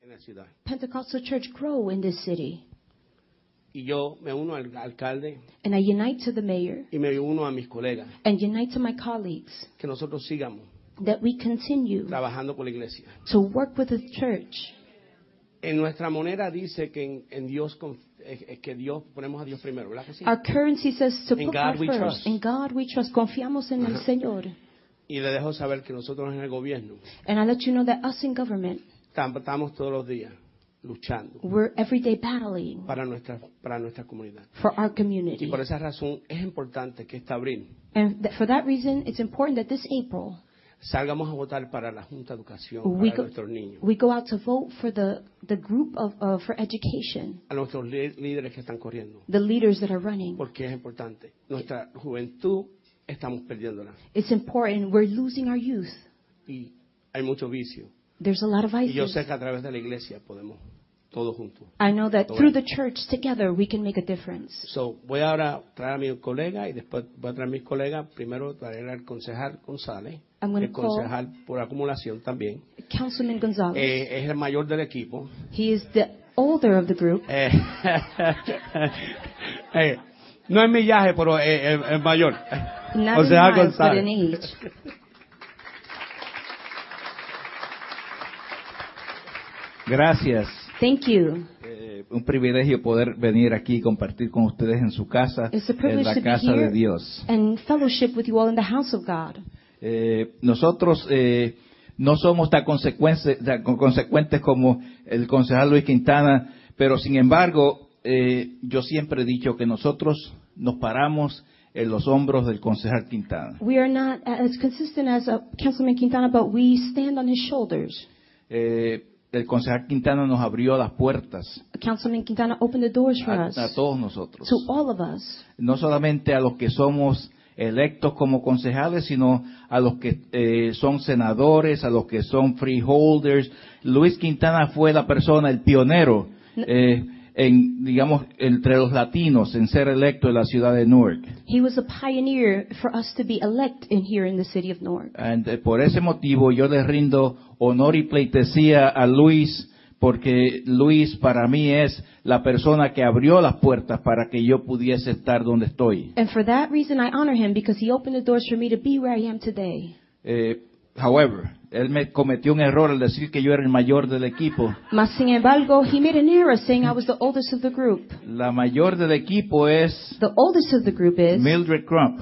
en la ciudad. Pentecostal church grow in this city. Y yo me uno al alcalde And I unite to the mayor y me uno a mis colegas, and unite to my colleagues que nosotros sigamos that we continue trabajando con la iglesia. to work with the church. En nuestra moneda dice que en Dios, que Dios, ponemos a Dios primero, ¿verdad que sí? Our currency says to In put God God we first. trust. In God we trust. Confiamos en el Ajá. Señor. Y le dejo saber que nosotros en el gobierno And I let you know that us in government, estamos todos los días luchando we're every day battling para nuestra comunidad. for our Y community. por esa razón es importante que este abril And for that reason, it's important that this April, salgamos a votar para la Junta de Educación, we para go, nuestros niños, we go out to vote for the group for education, a nuestros líderes que están corriendo, the leaders that are running. porque es importante. Nuestra juventud estamos perdiéndola It's important. We're losing our youth. y hay mucho vicio. There's a lot of Y yo vices. sé que a través de la iglesia podemos todos juntos. I know that Todo through eso. the church together we can make a difference. So, voy ahora a traer a mi colega y después voy a traer a mis colegas. Primero traer al concejal González, I'm gonna el concejal por acumulación también. Councilman Gonzalez, Es el mayor del equipo. he is the older of the group. No es millaje, pero es mayor. Not Concejal in miles, but González. in age. Gracias. Thank you. Un privilegio poder venir aquí y compartir con ustedes en su casa, It's a en privilege la to be casa de here Dios. and fellowship with you all in the house of God. Nosotros no somos tan consecuentes como el concejal Luis Quintana, pero sin embargo, yo siempre he dicho que nosotros nos paramos en los hombros del concejal Quintana. We are not as consistent as Councilman Quintana, but we stand on his shoulders. El concejal Quintana nos abrió las puertas Councilman Quintana opened the doors for us, a todos nosotros. to all of us. No solamente a los que somos electos como concejales, sino a los que son senadores, a los que son freeholders. Luis Quintana fue la persona, el pionero, digamos, entre los latinos en ser electo en la ciudad de Newark. He was a pioneer for us to be elect in here in the city of Newark. Por ese motivo yo le rindo honor y pleitesía a Luis, porque Luis para mí es la persona que abrió las puertas para que yo pudiese estar donde estoy. And for that reason I honor him, because he opened the doors for me to be where I am today. However, él me cometió un error al decir que yo era el mayor del equipo. Mas sin embargo, he made an error saying I was the oldest of the group. La mayor del equipo es The oldest of the group is Mildred Crump.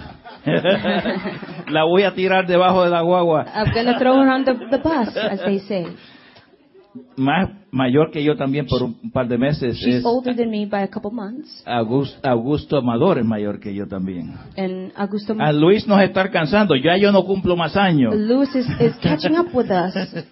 La voy a tirar debajo de la guagua. I'm gonna throw her on the bus, as they say. Más mayor que yo también por un par de meses She's es older than me by a couple months. Augusto Amador es mayor que yo también. And Augusto A Luis nos está alcanzando, ya yo no cumplo más años. Lewis is catching up with us.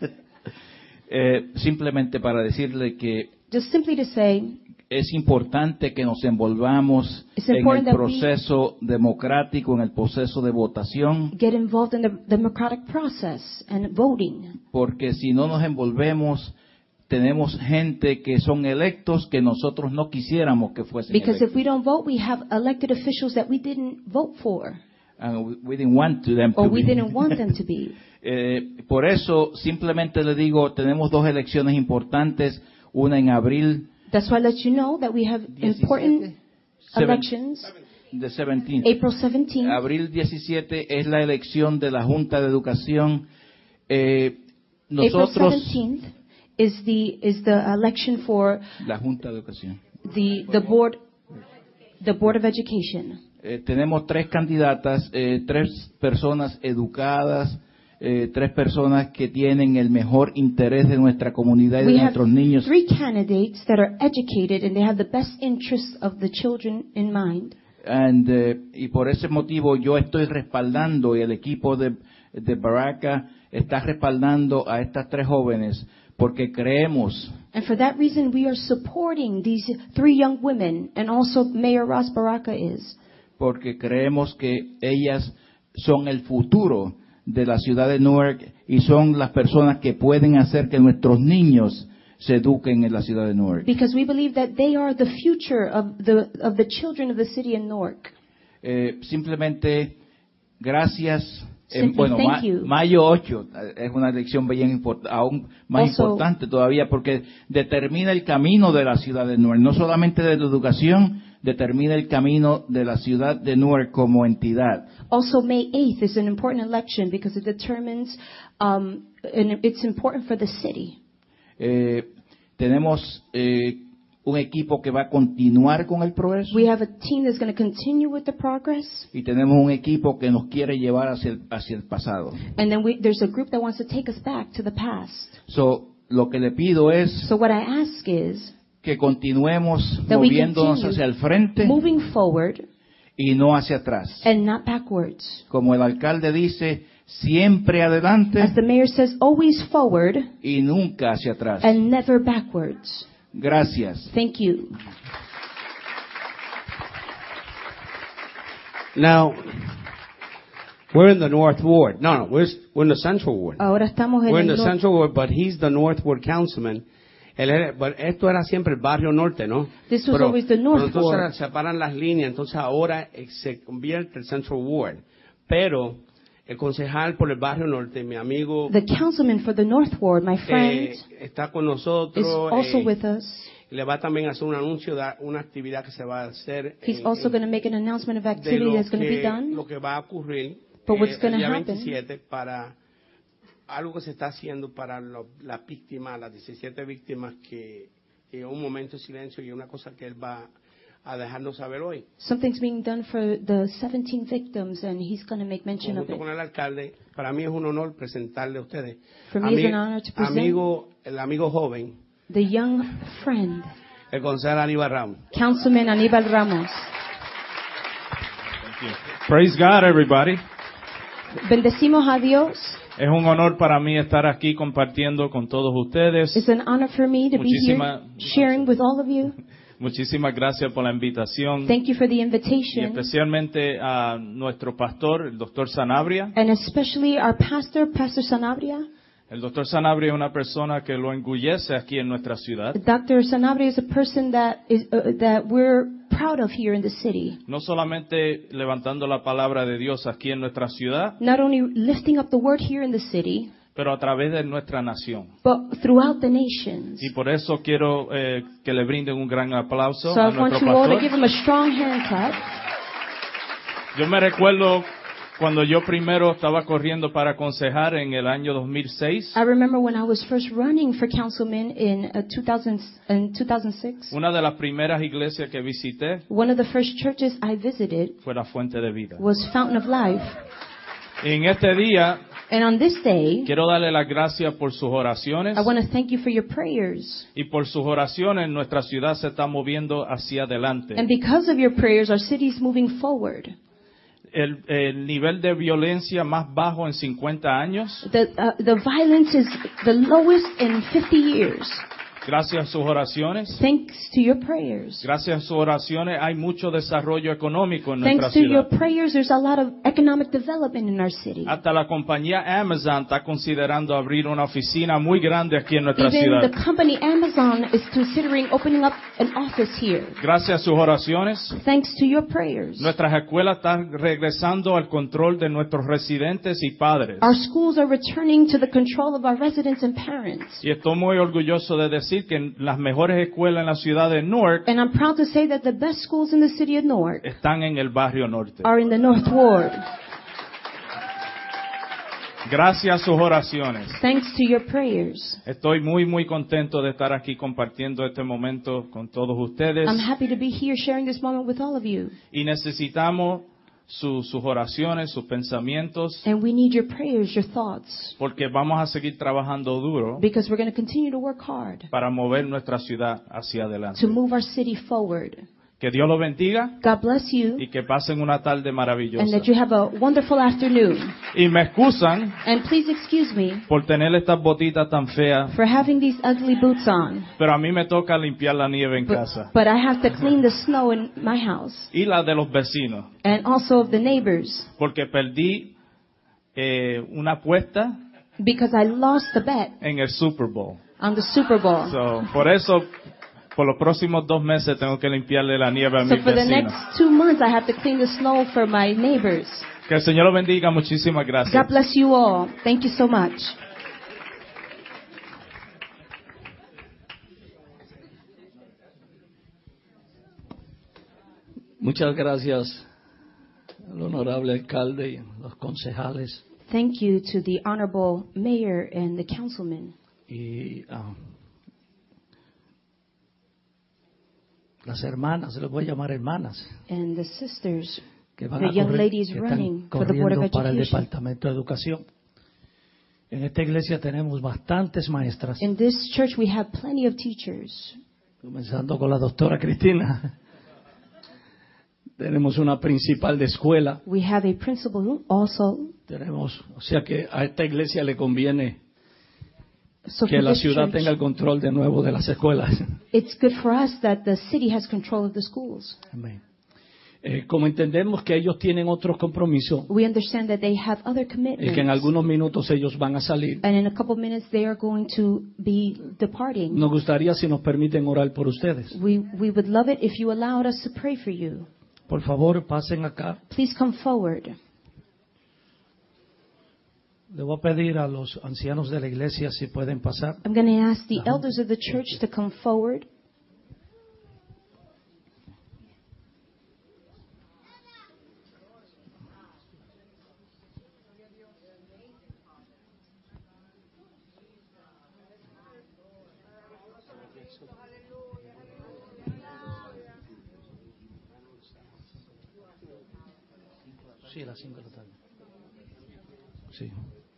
Simplemente para decirle que Just simply to say, es importante que nos envolvamos It's en important el that we proceso democrático, en el proceso de votación, get involved in the democratic process and voting. porque si no nos envolvemos, tenemos gente que son electos que nosotros no quisiéramos que fuesen Because if electos. we don't vote, we have elected officials that we didn't vote for, And we didn't want them to or we be. didn't want them to be. Por eso, simplemente le digo, tenemos dos elecciones importantes, una en abril That's why I let you know that we have important 17, elections. the 17th. April 17th. Abril 17 es la elección de la Junta de Educación. April Nosotros, 17th is the election for la Junta de Educación. the board of education. Tenemos tres candidatas, tres personas educadas, tres personas que tienen el mejor interés de nuestra comunidad y de We have nuestros niños. 3 candidates that are educated and they have the best interests of the children in mind. Y por ese motivo yo estoy respaldando y el equipo de Baraka está respaldando a estas tres jóvenes porque creemos And for that reason, we are supporting these 3 young women, and also Mayor Ross Baraka is. que ellas son el futuro de la ciudad de Newark y son las personas que pueden hacer que nuestros niños se eduquen en la ciudad de Newark. Because we believe that they are the future of the children of the city in Newark. Simplemente gracias Simply thank you. Mayo 8 es una elección bien aún más Also- importante todavía porque determina el camino de la ciudad de Newark, no solamente de la educación, determina el camino de la ciudad de Newark como entidad. Also, May 8th is an important election because it determines, and it's important for the city. Tenemos un equipo que va a continuar con el progreso We have a team that's going to continue with the progress, y tenemos un equipo que nos quiere llevar hacia el pasado. and then there's a group that wants to take us back to the past. Lo que le pido es So what I ask is que continuemos that we moviéndonos continue hacia el frente moving forward y no hacia atrás. and not backwards. Como el alcalde dice, siempre adelante As the mayor says, always forward y nunca hacia atrás. and never backwards. Gracias. Thank you. Now, we're in the North Ward. No, we're in the Central Ward. Ahora estamos en We're in el the nor- Central Ward, but he's the North Ward councilman. But esto era siempre el barrio norte, ¿no? This was always the North pero entonces Ward. separan las líneas, entonces ahora se convierte el Central Ward. Pero el concejal por el barrio norte, mi amigo, The councilman for the North Ward, my friend, está con nosotros. is also with us. Le va también a hacer un anuncio de una actividad que se va a hacer. He's also going to make an announcement of de activity that's going to be done. lo que va a ocurrir But what's el gonna día happen? 27 para algo que se está haciendo para las víctimas, las 17 víctimas que un momento de silencio y una cosa que él va a dejarnos saber hoy. Something's being done for the 17 victims, and he's going to make mention of Junto it. con el alcalde, para mí es un honor presentarle a ustedes. For me, it's an honor to present El amigo joven, the young friend, el concejal Aníbal Ramos. Councilman Aníbal Ramos. Praise God, everybody. Bendecimos a Dios. Es un honor para mí estar aquí compartiendo con todos ustedes. It's an honor for me to be here sharing with all of you. Muchísimas gracias por la invitación Thank you for the y invitation, especialmente a nuestro pastor, el doctor Sanabria. and especially our pastor, Pastor Sanabria. El doctor Sanabria es una persona que lo engullece aquí en nuestra ciudad. Dr. Sanabria is a person that we're proud of here in the city. No solamente levantando la palabra de Dios aquí en nuestra ciudad, Not only lifting up the word here in the city, pero a través de nuestra nación. but throughout the nations. Y por eso quiero que le brinden un gran aplauso So a I want nuestro you all to give pastor. him a strong hand clap. Yo me recuerdo cuando yo primero estaba corriendo para aconsejar en el año 2006. I remember when I was first running for councilman in 2006. Una de las primeras iglesias que visité One of the first churches I visited fue la Fuente de Vida. was Fountain of Life. Y en este día And on this day, quiero darle las gracias por sus oraciones I want to thank you for your prayers. y por sus oraciones nuestra ciudad se está moviendo hacia adelante. And because of your prayers, our city is moving forward. El nivel de violencia más bajo en 50 años, The violence is the lowest in 50 years. gracias a sus oraciones. Thanks to your prayers. Gracias a sus oraciones hay mucho desarrollo económico en nuestra Thanks to your ciudad. prayers, there's a lot of economic development in our city. Hasta la compañía Amazon está considerando abrir una oficina muy grande aquí en nuestra Even ciudad. the company Amazon is considering opening up an office here. Gracias a sus oraciones, Thanks to your prayers. nuestras escuelas están regresando al control de nuestros residentes y padres. Our schools are returning to the control of our residents and parents. Y estoy muy orgulloso de decir que las mejores escuelas en la ciudad de Newark And I'm proud to say that the best schools in the city of Newark están en el barrio norte. are in the North Ward. Gracias a sus oraciones. Thanks to your prayers. Estoy muy contento de estar aquí compartiendo este momento con todos ustedes. I'm happy to be here sharing this moment with all of you. Y necesitamos sus oraciones, sus pensamientos, And we need your prayers, your thoughts, porque vamos a seguir trabajando duro because we're going to continue to work hard para mover nuestra ciudad hacia adelante. to move our city forward. Que Dios los bendiga God bless you, y que pasen una tarde and maravillosa. that you have a wonderful afternoon. Y me excusan And please excuse me por tener estas botitas tan feas, for having these ugly boots on, pero a mí me toca limpiar la nieve en casa. but I have to clean the snow in my house Y la de los vecinos, and also of the neighbors porque perdí una apuesta because I lost the bet en el Super Bowl. on the Super Bowl. So, por eso por los próximos 2 meses tengo que limpiarle la nieve a So mis for the vecinos. next 2 months, I have to clean the snow for my neighbors. Que el Señor los bendiga. Muchísimas gracias. God bless you all. Thank you so much. Muchas gracias al honorable alcalde y los concejales Thank you to the honorable mayor and the councilman y las hermanas, les voy a llamar hermanas, and the sisters, que van the a young correr, ladies que running están for the Board of corriendo para el Education. Departamento de Educación. En esta iglesia tenemos bastantes maestras, In this church, we have plenty of teachers. comenzando con la doctora Cristina. Tenemos una principal de escuela. We have a principal also. Tenemos, o sea que a esta iglesia le conviene So que for la this ciudad church, tenga el control de nuevo de las escuelas. it's good for us that the city has control of the schools. Amén. Como entendemos que ellos tienen otros compromisos We understand that they have other y commitments. que en algunos minutos ellos van a salir, And in a couple minutes, they are going to be departing. nos gustaría si nos permiten orar por ustedes. We would love it if you allowed us to pray for you. Por favor, pasen acá. Please come forward. Le voy a pedir a los ancianos de la iglesia si pueden pasar. I'm going to ask the elders of the church to come forward. Sí, a las 5 de la tarde. Sí.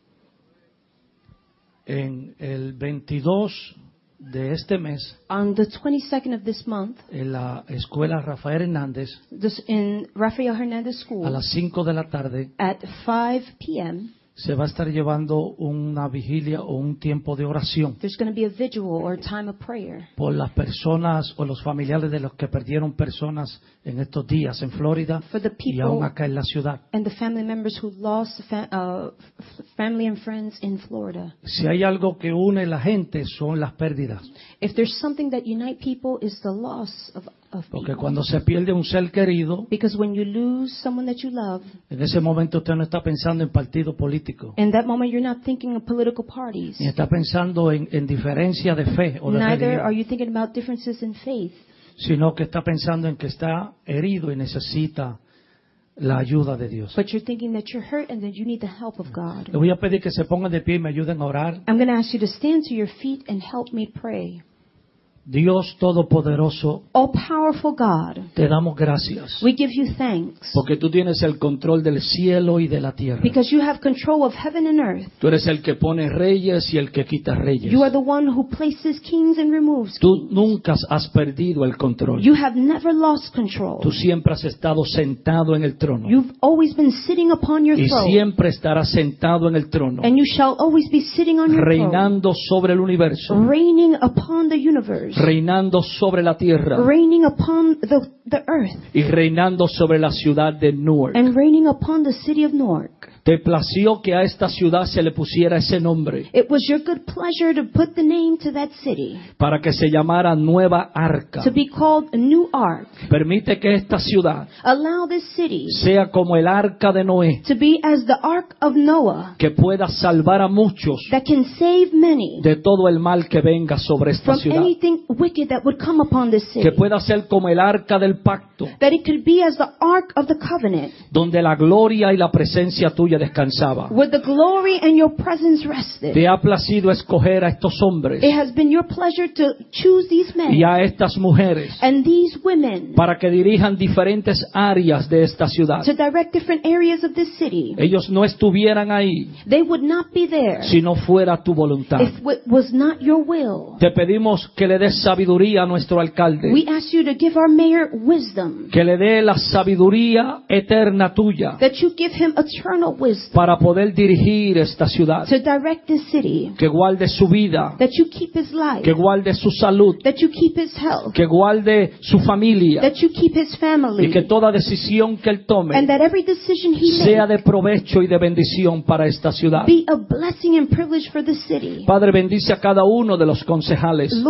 En el 22 de este mes, On the 22nd of this month, en la escuela Rafael Hernández, in Rafael Hernandez a School, las 5 de la tarde, at 5 p.m., se va a estar llevando una vigilia o un tiempo de oración there's going to be a vigil or time of prayer por las personas o los familiares de los que perdieron personas en estos días en Florida for the y aún people acá en la ciudad. and the family members who lost family and friends in Florida. Si hay algo que une la gente son las pérdidas, If there's something that unite people, is the loss of porque people. cuando se pierde un ser querido, Because when you lose someone that you love, en ese momento usted no está pensando en partido político, in that moment you're not thinking of political parties. ni está pensando en diferencia de fe o de Neither are religión, you thinking about differences in faith, sino que está pensando en que está herido y necesita la ayuda de Dios. but you're thinking that you're hurt and that you need the help of God. Le voy a pedir que se pongan de pie y me ayuden a orar. I'm going to ask you to stand to your feet and help me pray. Dios Todopoderoso, Oh, powerful God, te damos gracias we give you thanks porque tú tienes el control del cielo y de la tierra. because you have control of heaven and earth. Tú eres el que pone reyes y el que quita reyes. You are the one who places kings and removes Tú kings. nunca has perdido el control. You have never lost control. Tú siempre has estado sentado en el trono You've always been sitting upon your y throne, siempre estarás sentado en el trono, and you shall always be sitting on your throne, reinando sobre el universo, reigning upon the universe, reinando sobre la tierra reigning upon the earth, y reinando sobre la ciudad de Newark. and reigning upon the city of Newark. Te plació que a esta ciudad se le pusiera ese nombre It was your good pleasure to put the name to that city, para que se llamara Nueva Arca. to be called a new ark. Permite que esta ciudad Allow this city sea como el arca de Noé, to be as the ark of Noah, que pueda salvar a muchos that can save many de todo el mal que venga sobre esta from ciudad. anything wicked that would come upon this city. Que pueda ser como el arca del pacto, That it could be as the ark of the covenant, donde la gloria y la presencia tuya descansaba. where the glory and your presence rested. Te ha placido escoger a estos hombres It has been your pleasure to choose these men y a estas mujeres and these women para que dirijan diferentes áreas de esta ciudad. to direct different areas of this city. Ellos no estuvieran ahí They would not be there si no fuera tu voluntad. if it was not your will. Te pedimos que le des sabiduría a nuestro alcalde, We ask you to give our mayor wisdom, que le dé la sabiduría eterna tuya that you give him eternal wisdom para poder dirigir esta ciudad, to direct this city, que guarde su vida, that you keep his life, que guarde su salud, that you keep his health, que guarde su familia that you keep his family, y que toda decisión que él tome and that every decision he sea makes de provecho y de bendición para esta ciudad. be a blessing and privilege for the city. Padre, bendice a cada uno de los concejales. Lord, bless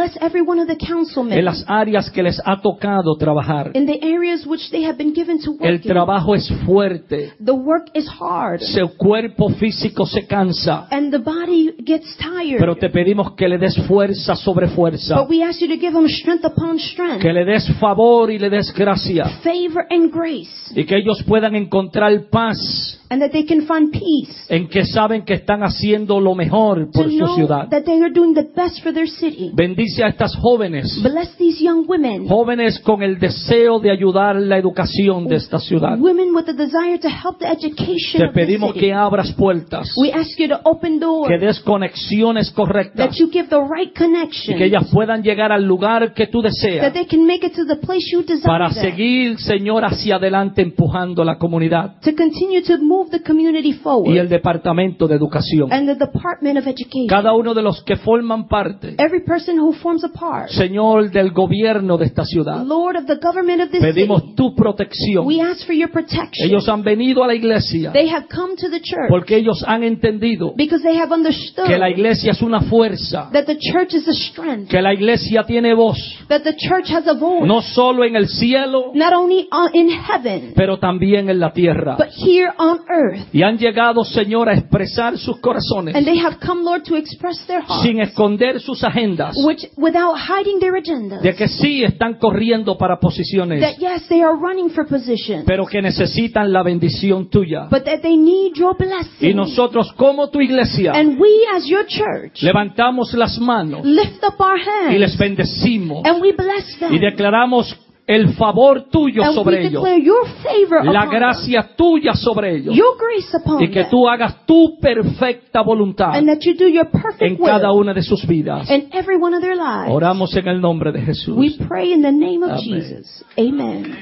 bless every one of the councilmen en las áreas que les ha tocado trabajar. in the areas which they have been given to work El in. trabajo es fuerte, The work is hard, su cuerpo físico se cansa, and the body gets tired. pero te pedimos que le des fuerza sobre fuerza, But we ask you to give them strength upon strength, que le des favor y le des gracia, favor and grace, y que ellos puedan encontrar paz and that they can find peace, en que saben que están haciendo lo mejor to por su know ciudad. that they are doing the best for their city. Bendice a estas jóvenes, Bless these young women, jóvenes con el deseo de ayudar la educación de esta ciudad. women with a desire to help the education Te of the pedimos city. que abras puertas, We ask you to open doors, que des conexiones correctas, that you give the right y connection, que ellas puedan llegar al lugar que tú that deseas they can make it to the place you desire para them, seguir, Señor, hacia adelante empujando la comunidad to continue to move the community forward, y el departamento de educación. and the Department of Education. Cada uno de los que forman parte, Every person who forms a part, Señor, del gobierno de esta ciudad, Lord of the government of this pedimos city, tu protección. we ask for your protection. Ellos han venido a la iglesia They have come to the church porque ellos han entendido because they have understood que la iglesia es una fuerza, that the church is a strength, que la iglesia tiene voz, that the church has a voice, no solo en el cielo, not only in heaven, pero también en la tierra. but here on earth. Y han llegado, Señor, a expresar sus corazones And they have come, Lord, to express their hearts, sin esconder sus agendas, without hiding their agendas. de que sí están corriendo para posiciones, That yes, they are running for position, pero que necesitan la bendición tuya. but that they need your blessing. Y nosotros, como tu iglesia, And we as your church levantamos las manos lift up our y les hands bendecimos and we bless them. y declaramos el favor tuyo And we sobre ellos, declare your favor la upon gracia tuya sobre them, ellos, your grace upon y que them, tú hagas tu perfecta voluntad and that you do your en perfect cada will una de sus vidas. in every one of their lives. Oramos en el nombre de Jesús. We pray in the name of Amen. Jesus. Amen.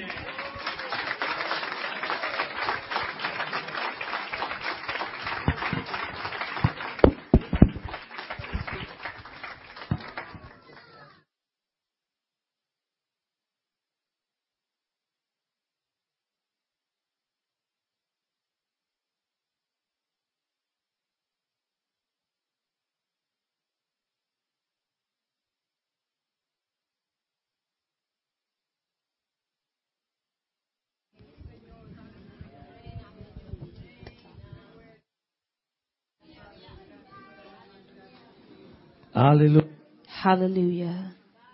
Aleluya. Hallelujah.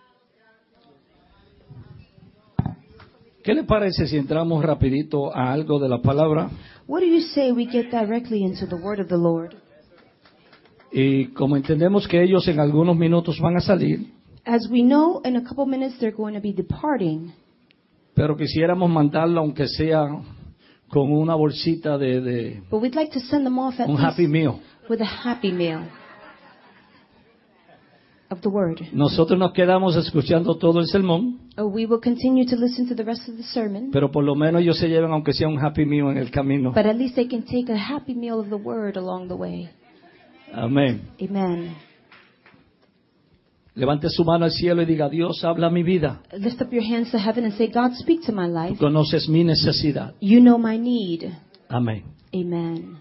¿Qué le parece si entramos rapidito a algo de la palabra? What do you say we get directly into the word of the Lord? Y como entendemos que ellos en algunos minutos van a salir, As we know, in a couple minutes they're going to be departing. pero quisiéramos mandarlo aunque sea con una bolsita de But we'd like to send them off at un least Happy Meal. with a happy meal of the word. Nosotros nos quedamos escuchando todo el sermón, We will continue to listen to the rest of the sermon, pero por lo menos ellos se lleven aunque sea un Happy Meal en el camino. but at least they can take a happy meal of the word along the way. Amén. Amen. Levante su mano al cielo y diga: Dios, habla mi vida. Lift up your hands to heaven and say, God, speak to my Tú life. conoces mi necesidad. You know my need. Amén. Amen.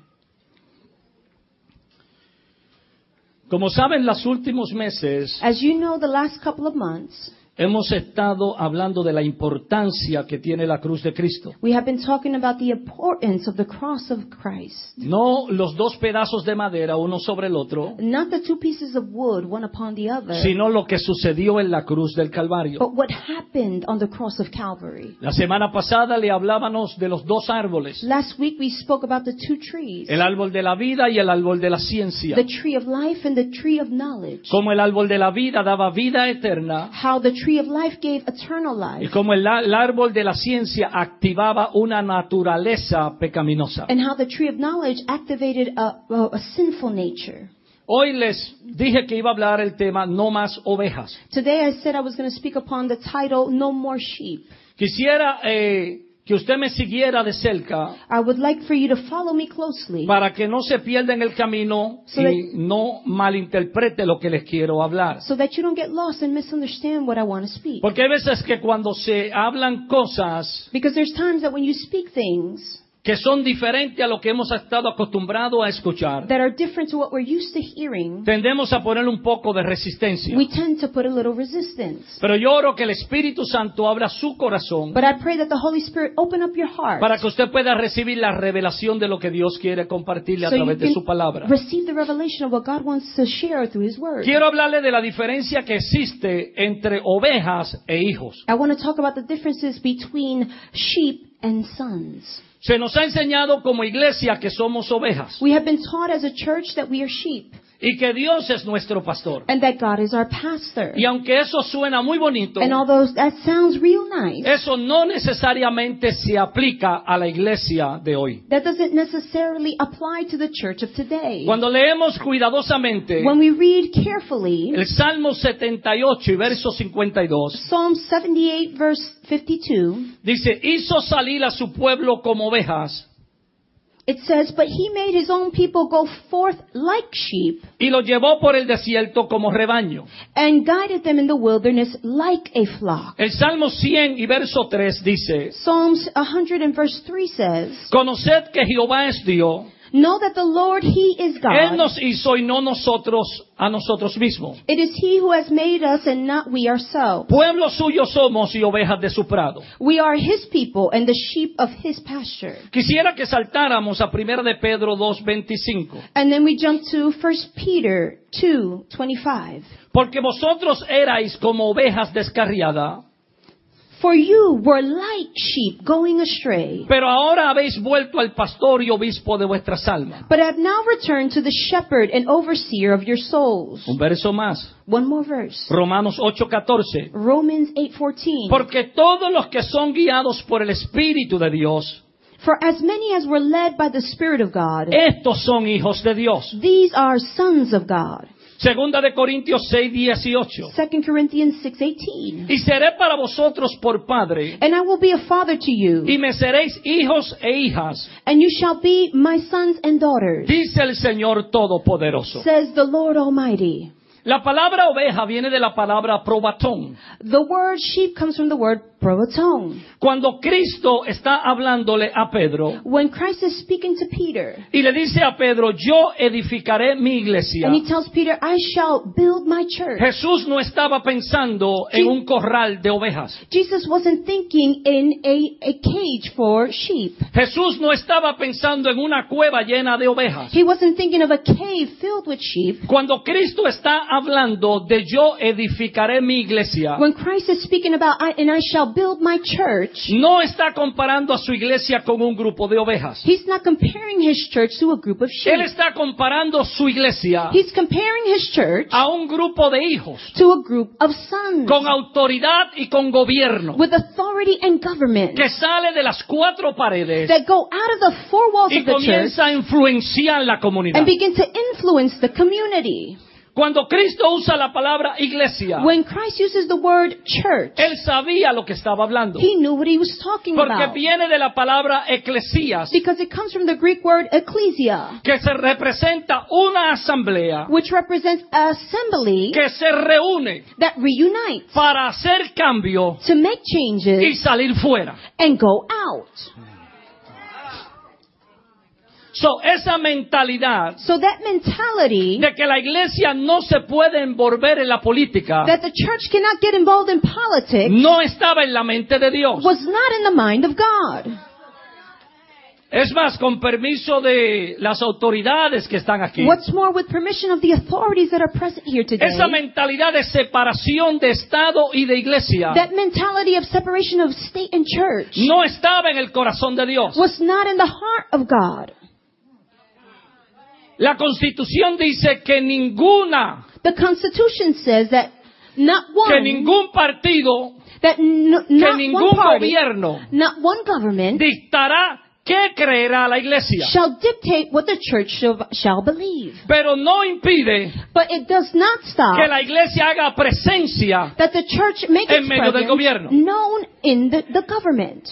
Como saben, los últimos meses As you know, the last couple of months, hemos estado hablando de la importancia que tiene la cruz de Cristo. we have been talking about the importance of the cross of Christ. No los dos pedazos de madera uno sobre el otro, Not the two pieces of wood, one upon the other, sino lo que sucedió en la cruz del Calvario. but what happened on the cross of Calvary. La semana pasada le hablábamos de los dos árboles, Last week we spoke about the two trees, el árbol de la vida y el árbol de la ciencia. the tree of life and the tree of knowledge. Como el árbol de la vida daba vida eterna How the tree of life gave eternal y life, como el árbol de la ciencia activaba una naturaleza pecaminosa. and how the tree of knowledge activated a sinful nature. Hoy les dije que iba a hablar el tema no más ovejas. Today I said I was going to speak upon the title, No More Sheep. Quisiera que usted me siguiera de cerca I would like for you to follow me closely para que no se pierda en el camino y no malinterprete lo que les quiero hablar. so that you don't get lost and misunderstand what I want to speak. Porque hay veces que cuando se hablan cosas, Because there's times that when you speak things, que son diferentes a lo que hemos estado acostumbrados a escuchar, that are different to what we're used to hearing, tendemos a poner un poco de resistencia. we tend to put a little resistance. Pero yo oro que el Espíritu Santo abra su corazón But I pray that the Holy Spirit open up your heart para que usted pueda recibir la revelación de lo que Dios quiere compartirle a so you través de su palabra. can receive the revelation of what God wants to share through His Word. Quiero hablarle de la diferencia que existe entre ovejas e hijos. I want to talk about the differences between sheep and sons. Se nos ha enseñado como iglesia que somos ovejas We have been taught as a church that we are sheep y que Dios es nuestro pastor. and that God is our pastor. Y aunque eso suena muy bonito, And although that sounds real nice, eso no necesariamente se aplica a la iglesia de hoy. that doesn't necessarily apply to the church of today. Cuando leemos cuidadosamente When we read carefully, el Salmo 78 y verso 52, Psalm 78 verse 52, dice, hizo salir a su pueblo como ovejas it says, "But He made His own people go forth like sheep, y los llevó por el desierto como rebaño. and guided them in the wilderness like a flock." El Salmo 100 y verso 3 dice, Psalms 100 and verse 3 says, conoced que Jehová es Dios, "Know that the Lord, He is Él God. nos hizo y no nosotros a nosotros mismos. It is He who has made us and not we ourselves. Pueblo suyo somos y ovejas de su prado." We are His people and the sheep of His pasture." Quisiera que saltáramos a 1 de Pedro 2:25. And then we jump to 1 Peter 2:25. Porque vosotros erais como ovejas descarriadas, "For you were like sheep going astray, pero ahora habéis vuelto al pastor y obispo de vuestras almas. but have now returned to the shepherd and overseer of your souls." Un verso más. One more verse. Romanos 8:14. Romans 8:14. Porque todos los que son guiados por el Espíritu de Dios, "For as many as were led by the Spirit of God, estos son hijos de Dios. these are sons of God." Segunda de Corintios 6:18. 2 Corinthians 6:18. Y seré para vosotros por padre, "And I will be a father to you, y me seréis hijos e hijas, and you shall be my sons and daughters, dice el Señor Todopoderoso. says the Lord Almighty." La palabra oveja viene de la palabra probatón. The word sheep comes from the word probaton. Cuando Cristo está hablándole a Pedro When Christ is speaking to Peter, y le dice a Pedro, yo edificaré mi iglesia, and He tells Peter, "I shall build my church." Jesús no estaba pensando en un corral de ovejas. Jesus wasn't thinking in a cage for sheep. Jesús no estaba pensando en una cueva llena de ovejas. He wasn't thinking of a cave filled with sheep. Cuando Cristo está hablando de yo edificaré mi iglesia, When Christ is speaking about, "And I shall build my church," no está comparando a su iglesia con un grupo de ovejas. He's not comparing His church to a group of sheep. Él está comparando su iglesia He's comparing His church a un grupo de hijos to a group of sons con autoridad y con gobierno with authority and government que sale de las cuatro paredes that go out of the four walls y of the church comienza a influenciar la comunidad. and begin to influence the community. Cuando Cristo usa la palabra iglesia, When Christ uses the word church, Él sabía lo que estaba hablando, He knew what He was talking porque about, viene de la palabra eclesías, because it comes from the Greek word ecclesia, que se representa una asamblea which represents an assembly que se reúne that reunites para hacer cambio to make y changes salir fuera. and go out. So, esa mentalidad So that mentality de que la iglesia no se puede envolver en la política that the church cannot get involved in politics no estaba en la mente de Dios. was not in the mind of God. Es más, con permiso de las autoridades que están aquí, What's more, with permission of the authorities that are present here today, esa mentalidad de separación de Estado y de iglesia that mentality of separation of state and church no estaba en el corazón de Dios. was not in the heart of God. La Constitución dice que ninguna, The Constitution says that not que one, ningún partido, that que not one ningún party, gobierno not one government dictará qué creerá la iglesia. shall dictate what the church shall believe. Pero no impide But it does not stop que la iglesia haga presencia that the church make en its medio del presence gobierno. known in the government.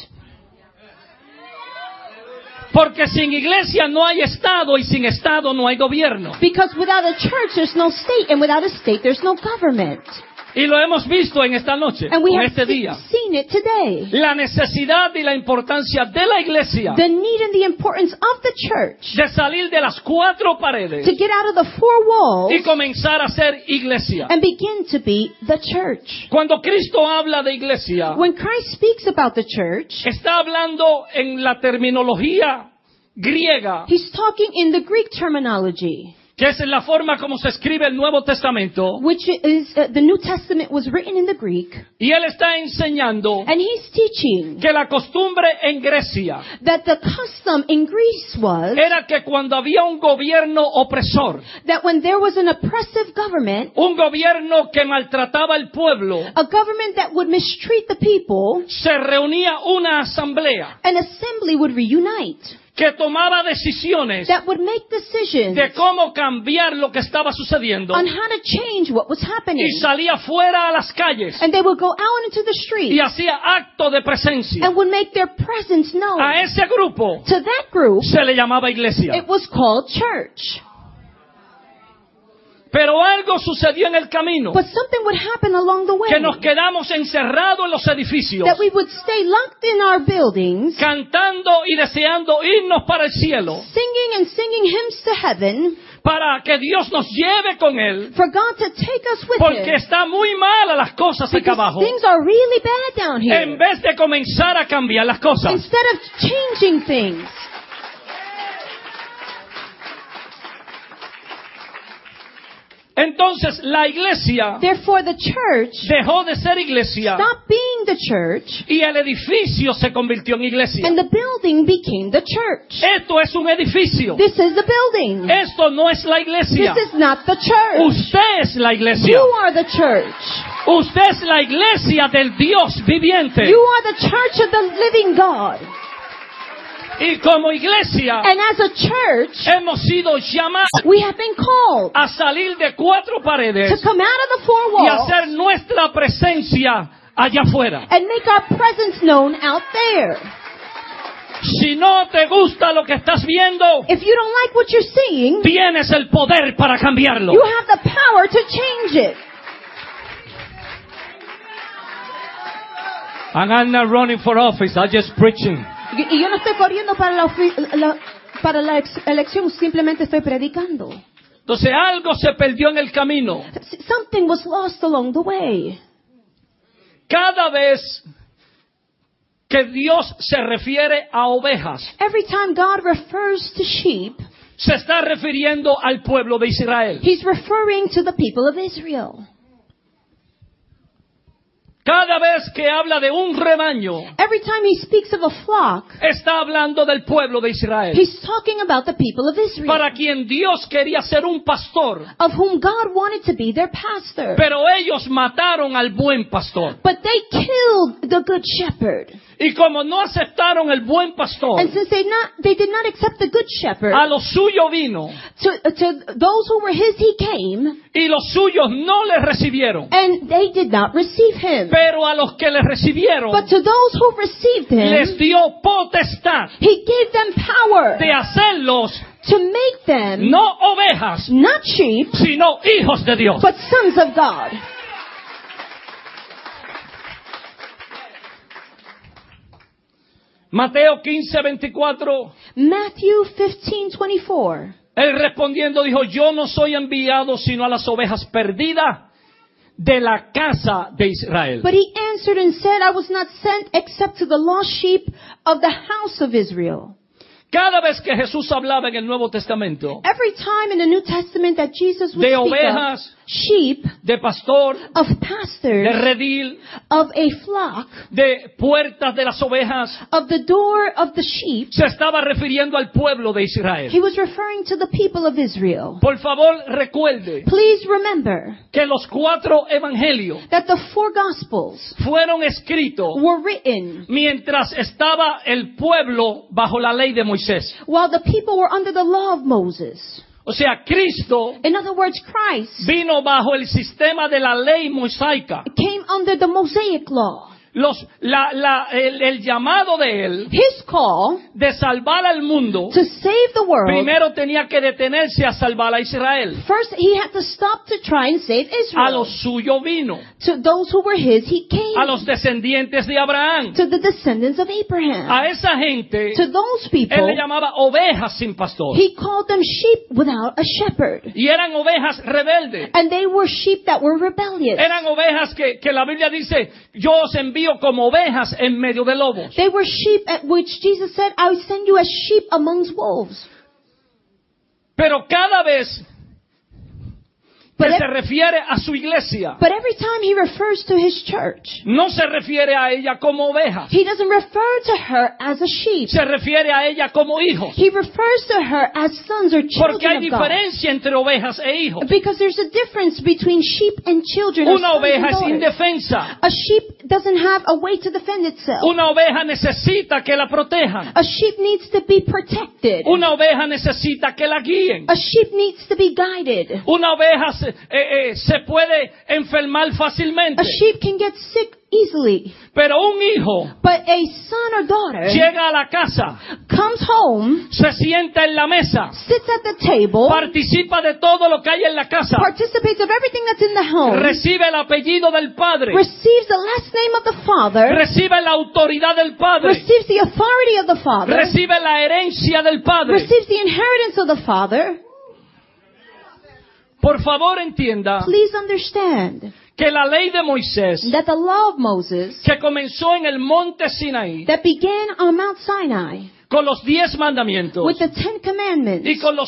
Porque sin iglesia no hay Estado y sin Estado no hay gobierno. Because without a church, there's no state, and without a state, there's no government. Y lo hemos visto en esta noche, And we en have este día. seen it today. La necesidad y la importancia de la iglesia The need and the importance of the church de salir de las cuatro paredes to get out of the four walls y comenzar a ser iglesia. and begin to be the church. Cuando Cristo habla de iglesia, When Christ speaks about the church, está hablando en la terminología griega, he's talking in the Greek terminology, que es la forma como se escribe el Nuevo Testamento, which is the New Testament was written in the Greek, y él está enseñando and he's teaching que la costumbre en Grecia that the custom in Greece was era que cuando había un gobierno opresor, that when there was an oppressive government, un gobierno que maltrataba al pueblo, a government that would mistreat the people, se reunía una asamblea an assembly would reunite, que tomaba decisiones that would make decisions de cómo cambiar lo que estaba sucediendo on how to change what was happening. y salía fuera a las calles And they would go out into the y street hacía acto de presencia. and would make their presence known. A ese grupo To that group, se le llamaba iglesia. it was called church. Pero algo sucedió en el camino, But something would happen along the way, que nos quedamos encerrados en los edificios, that we would stay locked in our buildings, cantando y deseando irnos para el cielo, singing hymns to heaven, para que Dios nos lleve con Él, for God to take us with porque Him. está muy malas las cosas acá Because abajo. things are really bad down En here. vez de comenzar a cambiar las cosas. Instead of changing things. Entonces la iglesia Therefore, the church dejó de ser iglesia stopped being the church, y el edificio se convirtió en iglesia. and the building became the church. Esto es un edificio. This is the building. Esto no es la iglesia. This is not the church. Usted es la iglesia. You are the church. Usted es la iglesia del Dios viviente. You are the church of the living God. Y como iglesia And as a church, hemos sido llamados we have been called a salir de cuatro to paredes come out of the four y walls hacer nuestra presencia allá afuera. and make our presence known out there. Si no te gusta lo que estás viendo, If you don't like what you're seeing, tienes el poder para cambiarlo. you have the power to change it. And I'm not running for office, I'm just preaching. Y yo no estoy corriendo para la elección, simplemente estoy predicando. Entonces algo se perdió en el camino. Something was lost along the way. Cada vez que Dios se refiere a ovejas, Every time God refers to sheep, se está refiriendo al pueblo de Israel. He's referring to the people of Israel. Cada vez que habla de un rebaño, Every time He speaks of a flock, está hablando del pueblo de Israel, He's talking about the people of Israel, para quien Dios quería ser un pastor, of whom God wanted to be their pastor. pero ellos mataron al buen pastor. But they killed the good shepherd. Y como no aceptaron el buen pastor, And since they did not accept the good shepherd, a lo suyo vino, to those who were His He came, y los suyos no le recibieron. and they did not receive Him. Pero a los que le recibieron, But to those who received les Him, dio potestad He gave them power de hacerlos to make them no ovejas, not sheep, sino hijos de Dios. but sons of God. Mateo 15:24, Matthew 15:24. él respondiendo dijo, yo no soy enviado sino a las ovejas perdidas de la casa de Israel. But he answered and said, I was not sent except to the lost sheep of the house of Israel. Cada vez que Jesús hablaba en el Nuevo Testamento Every time in the New Testament that Jesus would de speak ovejas, of sheep, de pastor, of de pastors, redil, of a flock, de puertas de las ovejas, of the door of the sheep, se estaba refiriendo al pueblo de Israel. he was referring to the people of Israel. Por favor, recuerde Please remember que los 4 evangelios that the 4 Gospels fueron escritos were written mientras estaba el pueblo bajo la ley de Moisés. while the people were under the law of Moses. O sea, Cristo In other words, Christ vino bajo el sistema de la ley mosaica. came under the Mosaic law. el llamado de él His call de salvar al mundo, to save the world, primero tenía que detenerse a salvar a Israel. first he had to stop to try and save A Israel. los suyos vino, To those who were his, he came. a los descendientes de Abraham. To the descendants of Abraham. A esa gente, To those él people, le llamaba ovejas sin pastor. he called them sheep without a shepherd. Y eran ovejas rebeldes. And they were sheep that were rebellious. Eran ovejas que la Biblia dice, yo os envío como ovejas en medio de lobos. They were sheep at which Jesus said, I will send you as sheep amongst wolves. Pero cada vez que But se refiere a su iglesia, But every time he refers to his church, no se refiere a ella como ovejas, he doesn't refer to her as a sheep. se refiere a ella como hijos. He refers to her as sons or Porque hay children of God. diferencia entre ovejas e hijos. Because there's a difference between sheep and children. or Una sons oveja and es daughters. indefensa. A sheep doesn't have a way to defend itself. Una oveja necesita que la protejan. A sheep needs to be protected. Una oveja necesita que la guíen. A sheep needs to be guided. Una oveja se puede enfermar fácilmente. A sheep can get sick easily. Pero un hijo But a son or daughter llega a la casa, comes home, se sienta en la mesa, sits at the table, participa de todo lo que hay en la casa, participates of everything that's in the home, recibe el apellido del padre, receives the last name of the father, recibe la autoridad del padre, receives the authority of the father, recibe la herencia del padre. receives the inheritance of the father. Por favor, entienda Please understand que la ley de Moisés, that the law of Moses que comenzó en el monte Sinaí, that began on Mount Sinai con los 10 mandamientos with the 10 commandments y con los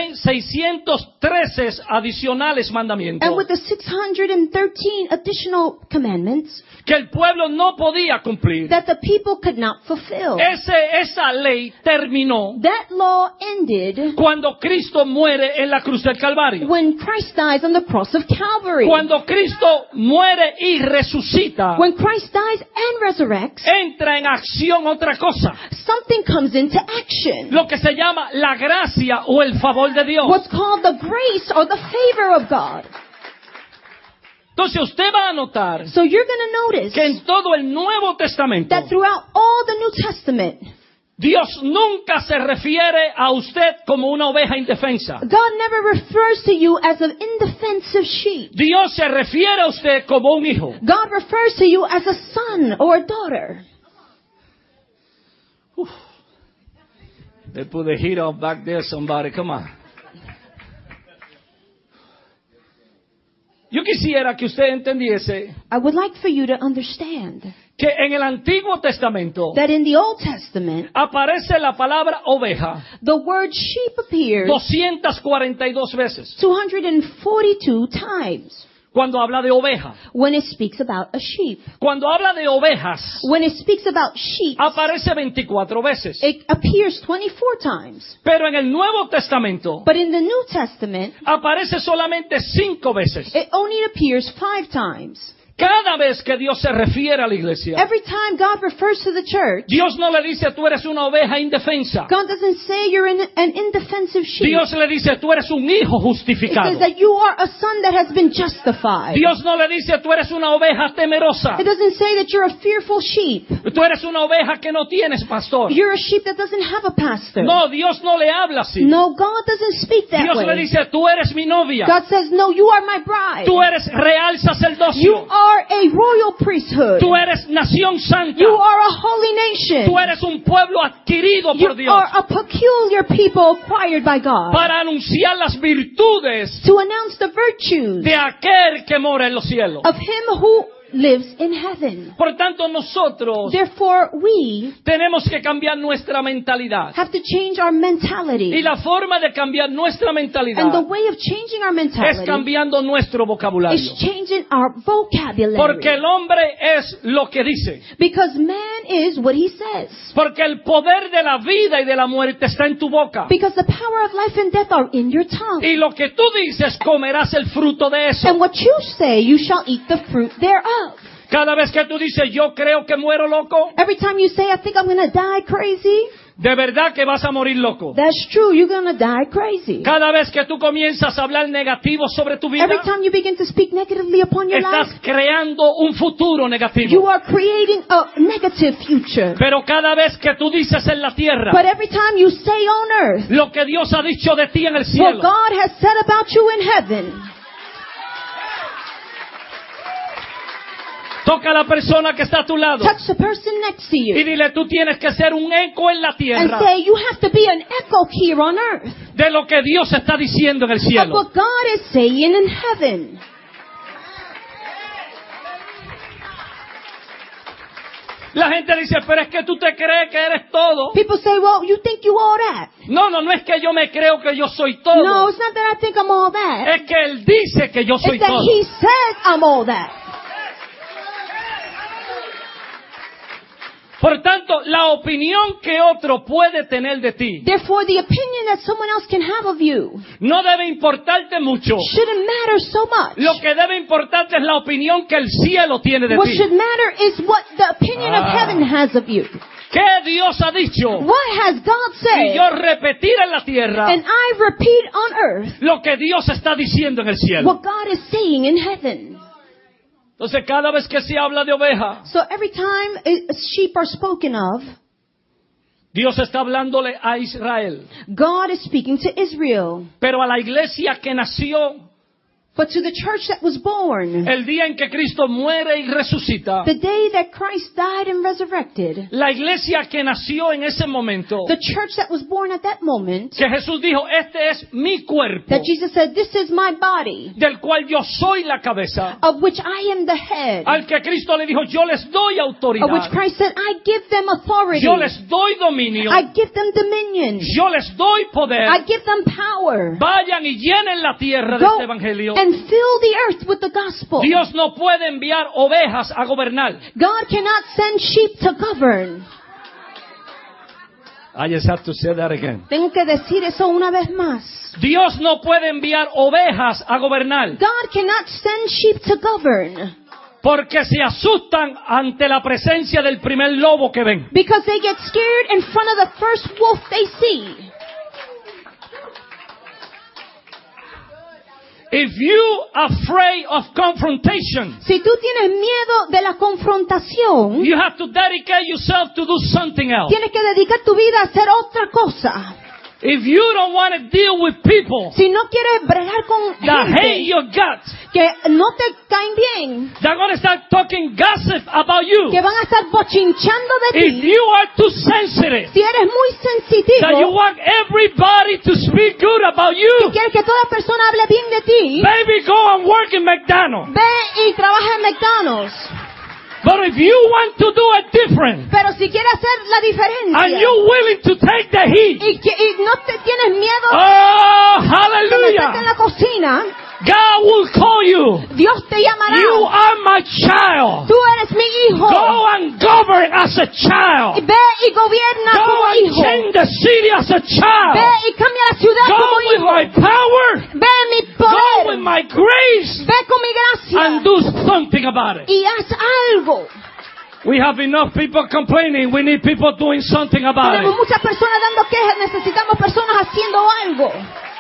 613 adicionales mandamientos, and with the 613 additional commandments que el pueblo no podía cumplir, that the people could not fulfill. esa ley terminó That law ended cuando Cristo muere en la cruz del Calvario. when Christ dies on the cross of Calvary. Cuando Cristo muere y resucita, When Christ dies and resurrects, entra en acción otra cosa, something comes into action. lo que se llama la gracia o el favor de Dios. What's called the grace or the favor of God. Entonces usted va a notar So you're going to notice que en todo el Nuevo Testamento that throughout all the New Testament, Dios nunca se refiere a usted como una oveja indefensa. God never refers to you as an indefensive sheep. Dios se refiere a usted como un hijo. God refers to you as a son or a daughter. They put the heat off back there, somebody. Come on. Yo quisiera que usted entendiese I would like for you to understand que en el Antiguo Testamento that in the Old Testament, aparece la palabra oveja the word sheep appears 242 veces 242 times cuando habla de oveja. when it speaks about a sheep. Cuando habla de ovejas, When it speaks about sheep, aparece 24 veces. it appears 24 times. Pero en el Nuevo Testamento But in the New Testament, aparece solamente 5 veces. it only appears 5 times. Cada vez que Dios se refiere a la iglesia, Every time God refers to the church, Dios no le dice tú eres una oveja indefensa. God doesn't say you're an indefensive sheep. Dios le dice tú eres un hijo It justificado. says that you are a son that has been justified. Dios no le dice tú eres una oveja temerosa. It doesn't say that you're a fearful sheep. Tú eres una oveja que no tienes pastor. You're a sheep that doesn't have a pastor. No, Dios no le habla así. No, God doesn't speak that Dios le way. dice tú eres mi novia. God says, no, you are my bride. Tú eres real You sacerdocio. are a royal priesthood. Tú eres nación santa. You are a holy nation. Tú eres un pueblo adquirido You por Dios are a peculiar people acquired by God para anunciar las virtudes to announce the virtues de aquel que mora en los cielos. of him who lives in heaven. Por tanto, nosotros Therefore, we tenemos que cambiar nuestra mentalidad. have to change our mentality. Y la forma de cambiar nuestra And the mentalidad way of changing our es mentality cambiando nuestro vocabulario. is changing our vocabulary. Porque el hombre es lo que dice. Because man is what he says. Porque el poder de la vida y de la muerte está en tu boca. Because the power of life and death are in your tongue. Y lo que tú dices, comerás el fruto de eso. And what you say, you shall eat the fruit thereof. Cada vez que tú dices, yo creo que muero loco, Every time you say, I think I'm going to die crazy, De verdad que vas a morir loco. That's true. You're going to die crazy. Cada vez que tú comienzas a hablar negativo sobre tu vida, Every time you begin to speak negatively upon your estás life, creando un futuro you negativo. are creating a negative future. Pero cada vez que tú dices en la tierra But every time you say on earth lo que Dios ha dicho de ti en el what cielo, God has said about you in heaven, toca a la persona que está a tu lado touch the person next to y you dile, tú tienes que ser un eco en la and tierra say, you have to be an echo here on earth de lo que Dios está diciendo en el of cielo. what God is saying in heaven. La gente dice, pero es que tú te crees que eres todo. People say, well, you think you all that. No es que yo me creo que yo soy No, todo. it's not that I think I'm all that. Es que Él dice que yo soy It's that todo. He said I'm all that. Por tanto, la opinión que otro puede tener de ti Therefore, the opinion that someone else can have of you no debe importarte mucho. shouldn't matter so much. Lo que debe importarte es la opinión que el cielo tiene de What ti. should matter is what the opinion of heaven has of you. ¿Qué Dios ha dicho? What has God Y said? yo repetir en la tierra And I repeat on earth lo que Dios está diciendo en el cielo. what God is saying in heaven. Entonces, cada vez que se habla de oveja, So every time sheep are spoken of, Dios está hablándole a Israel. God is speaking to Israel. Pero a la iglesia que nació But to the church that was born, el día en que Cristo muere y resucita, the day that Christ died and resurrected, la iglesia que nació en ese momento, the church that was born at that moment, que Jesús dijo, este es mi cuerpo, that Jesus said, this is my body, del cual yo soy la cabeza, of which I am the head, al que Cristo le dijo, yo les doy of which autoridad, Christ said, I give them authority, yo les doy dominio, I give them dominion, yo les doy poder, I give them power. vayan y llenen la tierra de Go este evangelio. and fill the earth with the gospel. Dios no puede enviar ovejas a gobernar. God cannot send sheep to govern. I just have to say that again. Tengo que decir eso una vez más. Dios no puede enviar ovejas a gobernar God cannot send sheep to govern porque se asustan ante la presencia del primer lobo que ven. because they get scared in front of the first wolf they see. If you afraid of confrontation, Si tú tienes miedo de la confrontación, you have to dedicate yourself to do something else. tienes que dedicar tu vida a hacer otra cosa. If you don't want to deal with people Si no quieres bregar con that hate gente your guts, que no te caen bien, they're going to start talking gossip about you. que van a estar bochinchando de If ti, you are too sensitive, si eres muy that you sensitivo, want everybody to speak good about si you, quieres que toda persona hable bien de ti, baby, go and work in McDonald's. ve y trabaja en McDonald's. But if you want to do it different, Pero si quieres hacer la and diferencia you're willing to take the heat, y no te tienes miedo oh, de meterte en hallelujah, la cocina, God will call you. Dios te llamará. You are my child. Tú eres mi hijo. Go and govern as a child. Ve y gobierna Go como and hijo. change the city as a Ve child. y cambia la ciudad Go como with hijo. my power. Ve mi Go with poder. my grace. Ve con mi gracia. And do something about it. Y haz algo. We have enough people complaining. We need people doing something about Tenemos it. muchas personas dando quejas. Necesitamos personas haciendo algo.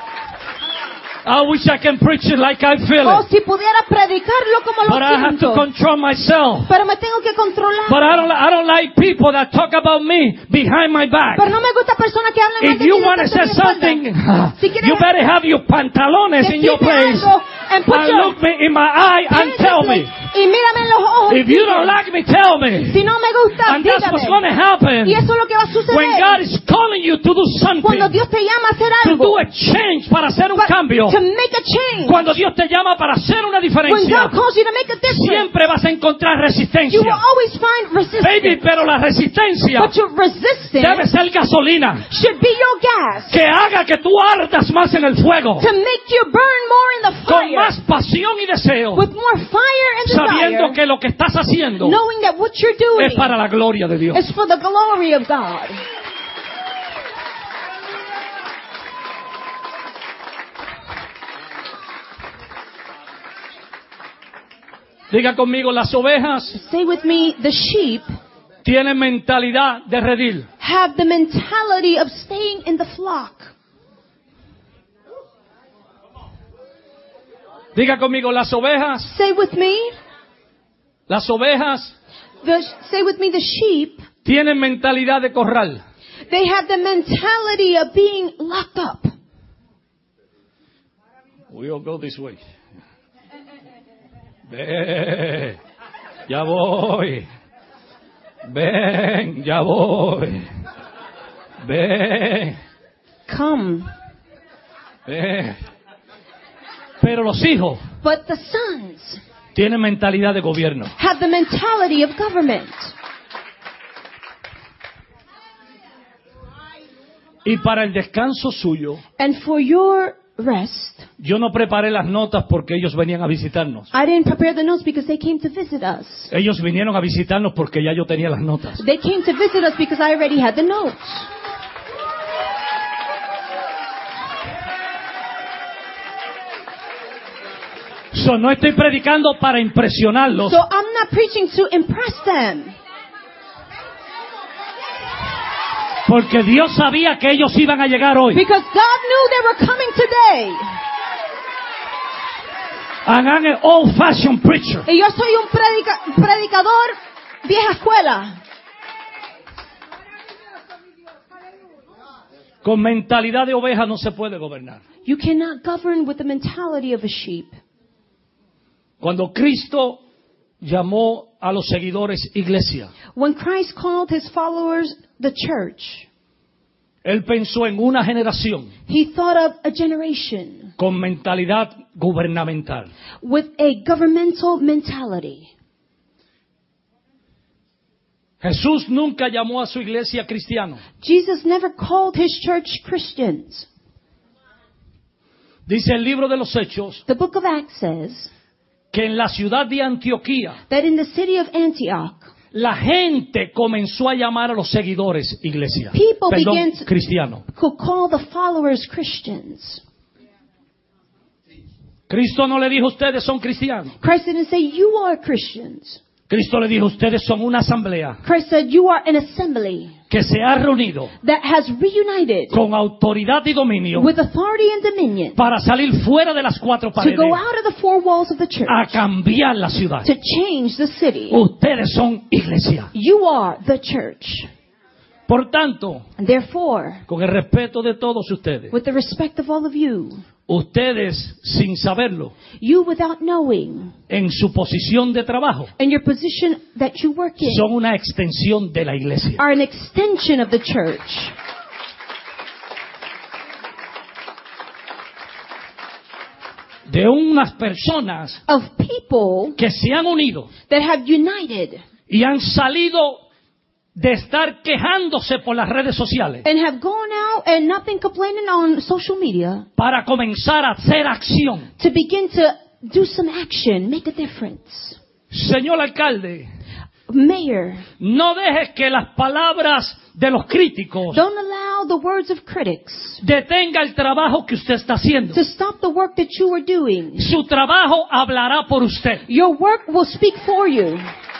I wish I can preach it like I feel O it. si pudiera predicarlo como lo But I have to siento. control myself. Pero me tengo que controlar. But I don't like people that talk about me behind my back. Pero no me gusta personas que hablan mal If de you mí want to detrás de say mi espalda. something, Si quieres you better have your pantalones in your decirme place algo, and put and your look me in my eye and tell me. y mírame en los ojos. If you don't like me, tell me. Si no me gusta, And that's what's dígame. going to happen Y eso es lo que va a suceder. when God is calling you to do something, Cuando Dios te llama a hacer to algo. do a change, para hacer un But cambio. To make a change. Cuando Dios te llama para hacer una When diferencia, God calls you to make a difference. siempre vas a encontrar You resistencia. will always find resistance. Baby, pero la resistencia But your resistance debe ser gasolina should be your gas. que haga que tú ardas más en el fuego, To make you burn more in the con fire. más pasión y deseo, With more fire and sabiendo desire. que lo que estás haciendo Knowing that what you're doing es para la gloria de Dios. is for the glory of God. Diga conmigo, las ovejas Say with me, the sheep tienen mentalidad de redil. have the mentality of staying in the flock. Diga conmigo, las ovejas, Say with me, say with me, the sheep, tienen mentalidad de corral. they have the mentality of being locked up. We'll go this way. Ven, ya voy. Ven, ya voy. Ven, Come. ven. Pero los hijos But the sons tienen mentalidad de gobierno. have the mentality of government. Y para el descanso suyo, And for your rest, yo no preparé las notas porque ellos venían a visitarnos. I didn't prepare the notes because they came to visit us. Ellos vinieron a visitarnos porque ya yo tenía las notas. They came to visit us because I already had the notes. So, no estoy predicando para impresionarlos, So I'm not preaching to impress them. porque Dios sabía que ellos iban a llegar hoy. Because God knew they were coming today. And I'm an old-fashioned preacher. Y yo soy un predicador vieja escuela. Con mentalidad de oveja no se puede gobernar. You cannot govern with the mentality of a sheep. Cuando Cristo llamó a los seguidores iglesia, When Christ called his followers the church, Él pensó en una generación he thought of a generation con mentalidad gubernamental. with a governmental mentality. Jesús nunca llamó a su iglesia cristiano. Jesus never called his church Christians. Dice el libro de los Hechos The book of Acts says que en la ciudad de Antioquía that in the city of Antioch, la gente comenzó a llamar a los seguidores iglesia. People Perdón, began to- cristiano. could call the followers Christians. Cristo no le dijo ustedes son cristianos. Christ didn't say you are Christians. Cristo le dijo ustedes son una asamblea Christ said you are an assembly que se ha reunido that has reunited con autoridad y dominio with authority and dominion para salir fuera de las cuatro to paredes go out of the four walls of the church, a cambiar la ciudad. to change the city. Ustedes son iglesia. You are the church. Por tanto, And therefore, con el respeto de todos ustedes, with the respect of all of you, ustedes sin saberlo, you without knowing, en su posición de trabajo, and your position that you work in, son una extensión de la iglesia. are an extension of the church. De unas personas Of people que se han unido that have united y han salido de estar quejándose por las redes sociales and have gone out and not been complaining on social media para comenzar a hacer acción. to begin to do some action, make a difference. Señor alcalde, Mayor, no dejes que las palabras de los críticos don't allow the words of critics detenga el trabajo que usted está haciendo. to stop the work that you are doing. Su trabajo hablará por usted. Your work will speak for you.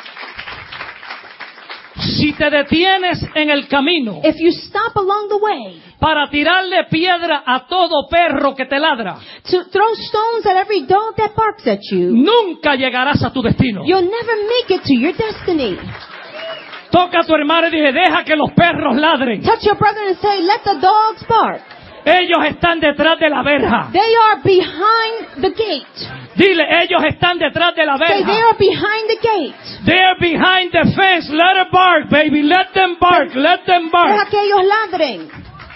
Si te detienes en el camino If you stop along the way para tirarle piedra a todo perro que te ladra, to throw stones at every dog that barks at you, nunca llegarás a tu destino. you'll never make it to your destiny. Toca a tu hermano y dile, deja que los perros ladren. Touch your brother and say, let the dogs bark. Ellos están detrás de la verja. They are behind the gate. Dile, ellos están detrás de la Say, they verja. are behind the gate. They're behind the fence. Let them bark, baby. Let them bark. Let them bark. Deja que ellos ladren.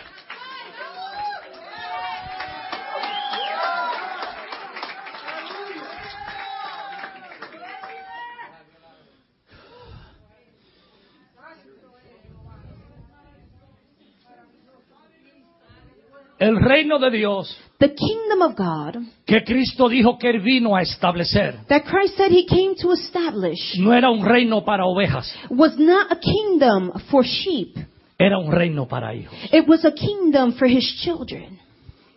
El reino de Dios The kingdom of God que Cristo dijo que Él vino a establecer that Christ said he came to establish no era un reino para ovejas, was not a kingdom for sheep. era un reino para hijos. It was a kingdom for his children.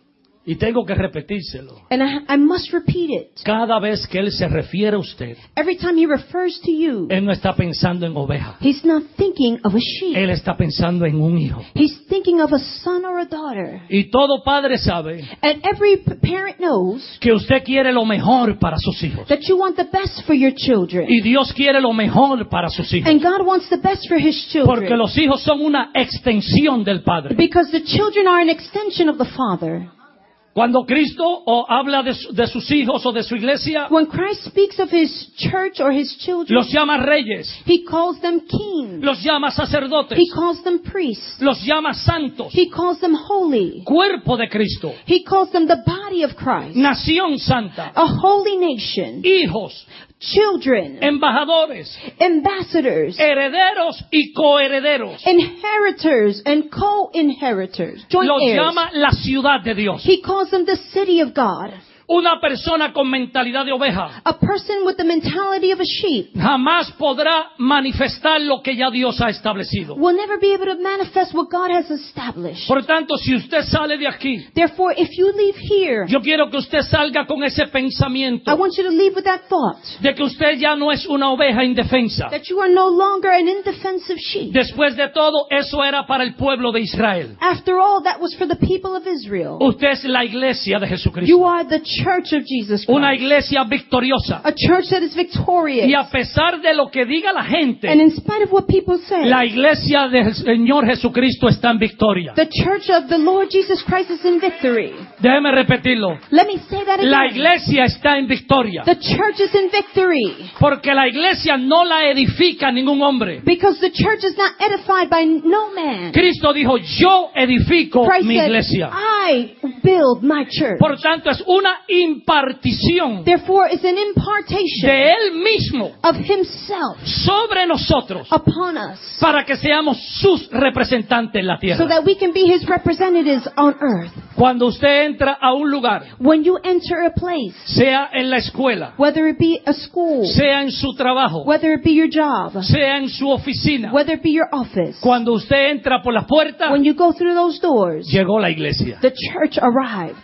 Y tengo que repetírselo. And I must repeat it. Cada vez que Él se refiere a usted, Every time he refers to you, Él no está pensando en oveja. he's not thinking of a sheep. Él está pensando en un hijo. He's thinking of a son or a daughter. Y todo padre sabe And every parent knows que usted quiere lo mejor para sus hijos. that you want the best for your children. Y Dios quiere lo mejor para sus hijos. And God wants the best for his Porque children. los hijos son una extensión del Padre. Because the children are an extension of the Father. Cuando Cristo habla de sus hijos o de su iglesia, When Christ speaks of his church or his children, los llama reyes, he calls them kings. los llama sacerdotes, He calls them priests. los llama santos, He calls them holy. cuerpo de Cristo, He calls them the body of Christ. nación santa, A holy nation. hijos, Children. embajadores, Ambassadors. herederos y coherederos. Inheritors and co-inheritors. Joint Los heirs. llama la ciudad de Dios. He calls them the city of God. Una persona con mentalidad de oveja A person with the mentality of a sheep jamás podrá manifestar lo que ya Dios ha establecido. will never be able to manifest what God has established. Por tanto, si usted sale de aquí, Therefore, if you leave here, yo quiero que usted salga con ese I pensamiento want you to leave with that thought de que usted ya no es una oveja indefensa. that you are no longer an indefensive sheep. Después de todo, eso era para el pueblo de Israel. After all, that was for the people of Israel. Usted es la iglesia de You Jesucristo. are the church of Jesus Una Christ. iglesia victoriosa. A church that is victorious. Y a pesar de lo que diga la And gente, in spite of what people say, la iglesia del Señor Jesucristo está en victoria. the church of the Lord Jesus Christ is in victory. Déjeme repetirlo. Let me say that La again. iglesia está en victoria. The church is in victory. Porque la iglesia no la edifica ningún hombre. Because the church is not edified by no man. Cristo dijo, yo edifico Christ mi said, iglesia. I build my church. Por tanto, es una impartición Therefore, it's an impartation de Él mismo of himself sobre nosotros upon us para que seamos sus representantes en la so tierra. that we can be his representatives on earth. Cuando usted entra a un lugar, When you enter a place, sea en la escuela, whether it be a school, sea en su trabajo, whether it be your job, sea en su oficina, whether it be your office, cuando usted entra por la puerta, when you go through those doors, llegó la iglesia. the church arrived.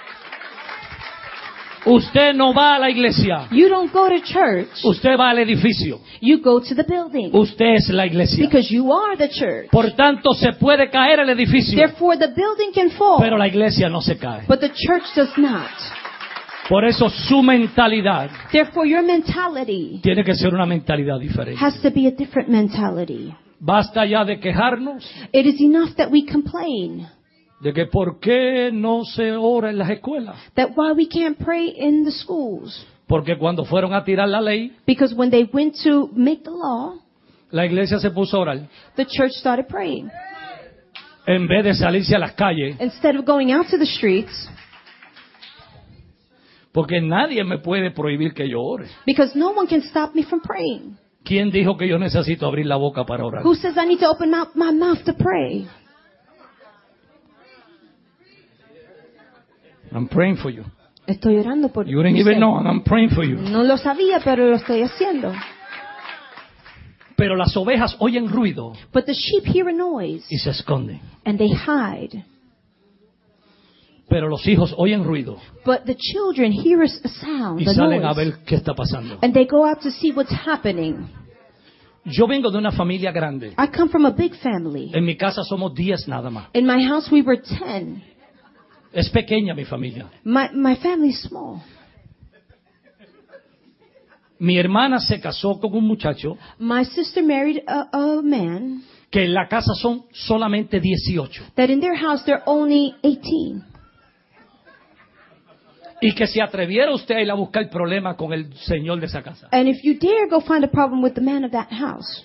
Usted no va a la iglesia, You don't go to church, usted va al edificio. you go to the building. Usted es la iglesia. Because you are the church. Por tanto, se puede caer el edificio, Therefore, the building can fall, pero la iglesia no se cae. but the church does not. Por eso su mentalidad Therefore, your mentality tiene que ser una mentalidad diferente. has to be a different mentality. Basta ya de quejarnos It is enough that we complain de que por qué no se ora en las escuelas. that why we can't pray in the schools. Porque cuando fueron a tirar la ley, Because when they went to make the law, la iglesia se puso a orar. the church started praying. En vez de salirse a las calles, Instead of going out to the streets, porque nadie me puede prohibir que yo ore. because no one can stop me from praying. ¿Quién dijo que yo necesito abrir la boca para orar? Who says I need to open my mouth to pray? I'm praying for you. Estoy orando por You didn't usted. even know, and I'm praying for you. No lo sabía, pero lo estoy haciendo. Pero las ovejas oyen ruido But the sheep hear a noise y se esconden. and they hide. Pero los hijos oyen ruido But the children hear a sound, y a salen a noise, ver qué está pasando. and they go out to see what's happening. Yo vengo de una familia grande. I come from a big family. En mi casa somos 10 nada más. In my house, we were 10. Es pequeña mi familia. My family's small. Mi hermana se casó con un muchacho My sister married a man que en la casa son solamente 18. that in their house they're only 18. Y que se atreviera usted a ir a buscar problema con el señor de esa casa. And if you dare go find a problem with the man of that house,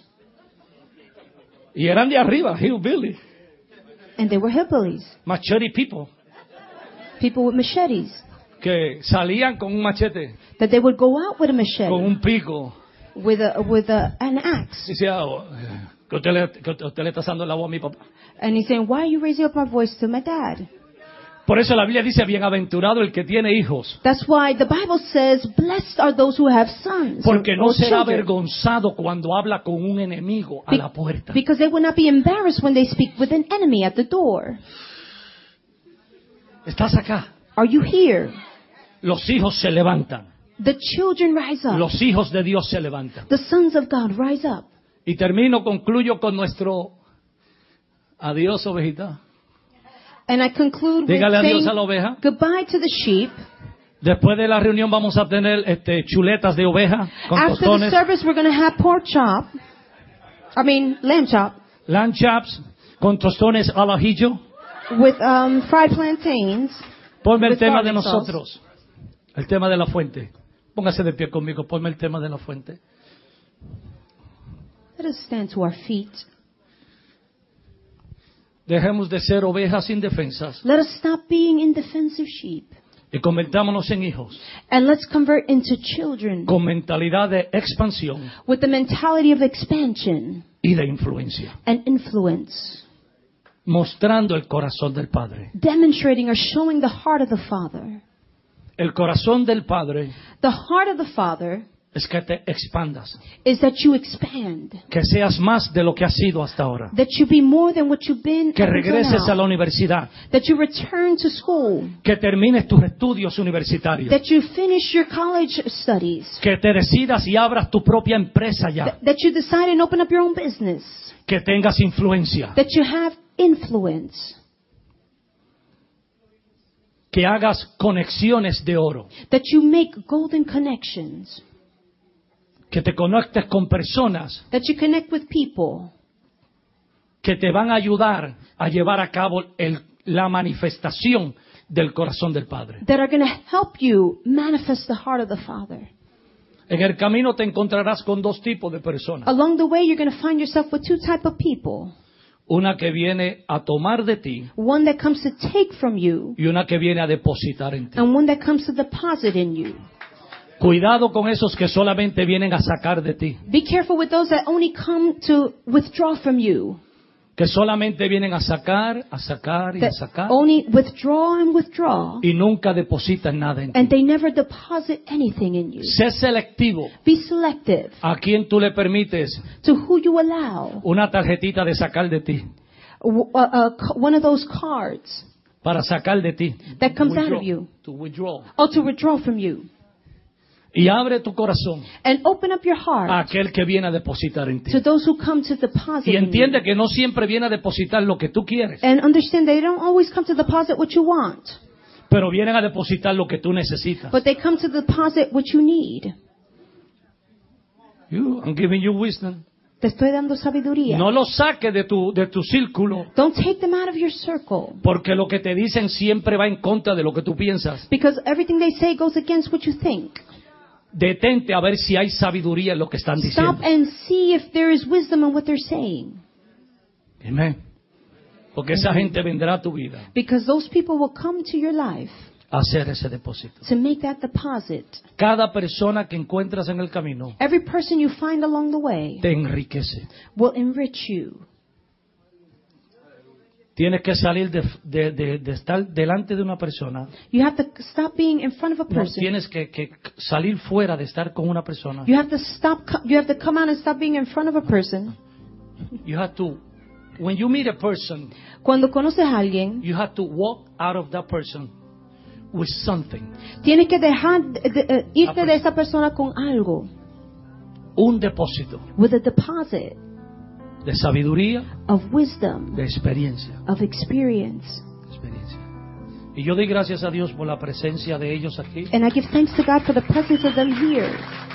Y eran de arriba, hillbilly, and they were hillbillies, machete people, people with machetes, que salían con un machete, that they would go out with a machete, con un pico. with an axe. Y decía, que usted le está dando la voz a mi papá. And he's saying, why are you raising up my voice to my dad? Por eso la Biblia dice, bienaventurado el que tiene hijos, That's why the Bible says, blessed are those who have sons porque no or será children, avergonzado cuando habla con un enemigo a la puerta. because they will not be embarrassed when they speak with an enemy at the door. Estás acá. Are you here? Los hijos se levantan. The children rise up. Los hijos de Dios se levantan. The sons of God rise up. Y concluyo con nuestro adiós, ovejita. And I conclude with Dígale adiós saying a la oveja. goodbye to the sheep. Después de la reunión vamos a tener chuletas de oveja con After the tostones, service, we're going to have lamb chop lamb chops con tostones al ajillo. with fried plantains. Ponme el with tema de garlic sauce. nosotros, el tema de la fuente. Póngase de pie conmigo, ponme el tema de la fuente. Let us stand to our feet. Dejemos de ser ovejas indefensas Let us stop being indefensive sheep. y convertámonos en hijos And let's convert into children con mentalidad de expansión with the mentality of expansion y de influencia, and influence, mostrando el corazón del Padre. demonstrating or showing the heart of the Father. El corazón del Padre The heart of the Father es que te expandas, is that you expand, que seas más de lo que has sido hasta ahora, that you be more than what you've been que up until regreses a la now, universidad, that you return to school, que termines tus estudios universitarios, that you finish your college studies, que te decidas y abras tu propia empresa ya, that you decide and open up your own business, que tengas influencia, that you have influence, que hagas conexiones de oro, that you make golden connections, que te conectes con personas that you connect with people que te van a ayudar a llevar a cabo la manifestación del corazón del Padre. that are going to help you manifest the heart of the Father. En el camino te encontrarás con dos tipos de personas. Along the way, you're going to find yourself with two types of people. Una que viene a tomar de ti One that comes to take from you, y una que viene a depositar en ti. and one that comes to deposit in you. Cuidado con esos que solamente vienen a sacar de ti, Be careful with those that only come to withdraw from you, que solamente vienen a sacar y a that sacar only withdraw and withdraw, y nunca depositan nada en ti. and they never deposit anything in you. Sé selectivo Be selective a quien tú le permites to who you allow. una tarjetita de sacar de ti, One of those cards para sacar de ti. that comes out Withdraw. of you, To withdraw. or to withdraw from you. Y abre tu corazón And open up your a heart aquel que viene a depositar en ti. to those who come to deposit Y in entiende you. que no siempre viene a depositar lo que tú quieres, And understand they don't always come to deposit what you want, pero vienen a depositar lo que tú necesitas. but they come to deposit what you need. I'm giving you wisdom. Te estoy dando sabiduría. No lo saques de tu círculo, Don't take them out of your circle, porque lo que te dicen siempre va en contra de lo que tú piensas. because everything they say goes against what you think. Detente a ver si hay sabiduría en lo que están diciendo. Stop and see if there is wisdom in what they're saying, Amén. Porque esa gente vendrá a tu vida because those people will come to your life a hacer ese depósito. to make that deposit. Cada persona que encuentras en el camino Every person you find along the way te enriquece. will enrich you. Tienes que salir de estar delante de una persona. You have to stop being in front of a No, person. tienes que salir fuera de estar con una persona. You have to you have to come out and stop being in front of a person. You have to, when you meet a person, Cuando conoces a alguien, you have to walk out of that person with something. tienes que dejar irte de esa persona con algo, Un depósito with a deposit de sabiduría, of wisdom, de experiencia. of experience. Y yo doy gracias a Dios por la presencia de ellos aquí. And I give thanks to God for the presence of them here.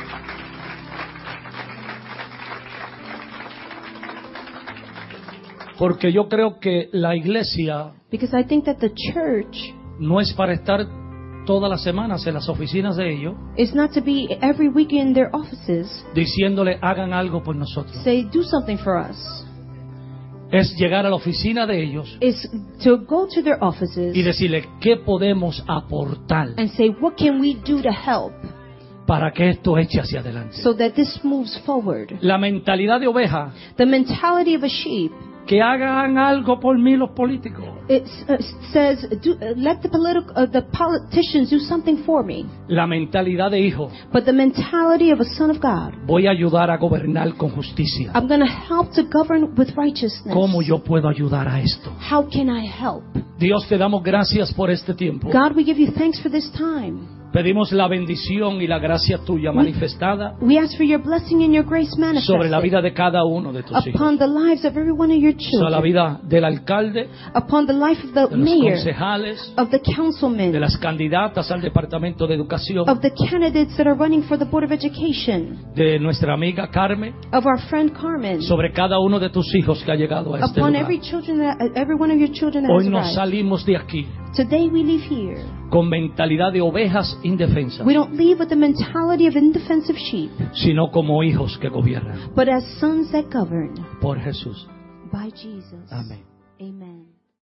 Porque yo creo que la iglesia Because I think that the church no es para estar todas las semanas en las oficinas de ellos is not to be every week in their offices, diciéndole hagan algo por nosotros. say, do something for us. Es llegar a la oficina de ellos It's to go to their offices y decirle qué podemos aportar and say, what can we do to help para que esto eche hacia adelante. so that this moves forward? La mentalidad de oveja The mentality of a sheep Que hagan algo por mí los políticos. It says, let the politicians do something for me. La mentalidad de hijo. But the mentality of a son of God. Voy a ayudar a gobernar con justicia. I'm going to help to govern with righteousness. ¿Cómo yo puedo ayudar a esto? How can I help? Dios, te damos gracias por este tiempo. God, we give you thanks for this time. Pedimos la bendición y la gracia tuya manifestada We ask for your blessing and your grace sobre la manifested vida de cada uno de tus hijos. upon the lives of every one of your Sobre la children, vida del alcalde, upon the life of the de los mayor, concejales, of the de councilmen, las candidatas al Departamento de Educación, of the candidates that are running for the Board of Education, de nuestra amiga Carmen, of our friend Carmen, sobre cada uno de tus hijos que ha llegado a este upon lugar. every one of your children that Hoy has nos arrived. salimos de aquí Today we leave here. con mentalidad de ovejas indefensas, We don't leave with the mentality of indefensive sheep, sino como hijos que gobiernan. but as sons that govern Por Jesús. by Jesus. Amén. Amen.